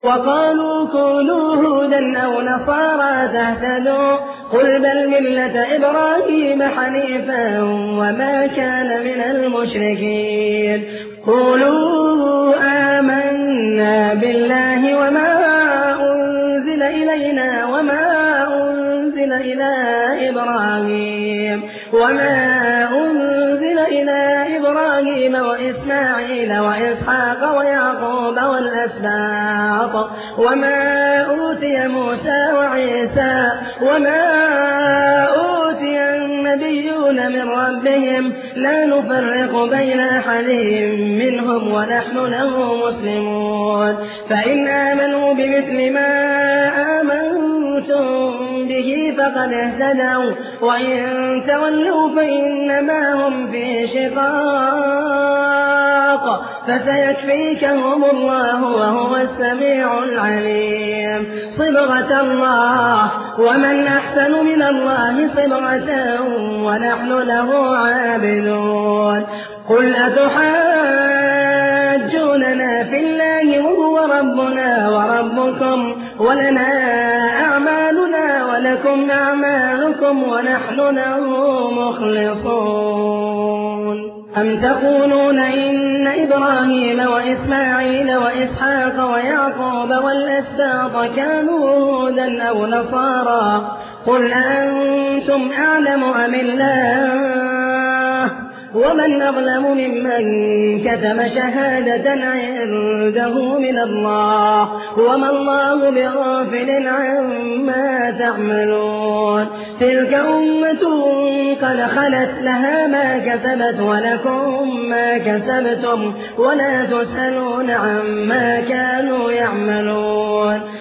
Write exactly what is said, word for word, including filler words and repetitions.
وقالوا كونوا هودا أو نصارى تهتدوا قل بل ملة إبراهيم حنيفا وما كان من المشركين قولوا آمنا بالله وما أنزل إلينا وما أنزل إلى إبراهيم وما أنزل إلى إبراهيم وإسماعيل وإسحاق ويعقوب والأسباط وما أوتي موسى وعيسى وما أوتي النبيون من ربهم لا نفرق بين أحد منهم ونحن له مسلمون فإن آمنوا بمثل ما آمنتم به فقد اهتدوا وإن تولوا فإنما هم في شقاق فسيكفيكهم الله وهو السميع العليم صبغة الله ومن أحسن من الله صبغة ونحن له عابدون قل أتحاجوننا في الله وهو ربنا وربكم ولنا أعمالنا ولكم أعمالكم ونحن له مخلصون أم تقولون إن إبراهيم وإسماعيل وإسحاق ويعقوب والأسباط كانوا هودا أو نصارى قل أنتم أعلم أم الله ومن أظلم ممن كتم شهادة عنده من الله وما الله بغافل عما تعملون تلك أمة قد خلت لها ما كسبت ولكم ما كسبتم ولا تسألون عما كانوا يعملون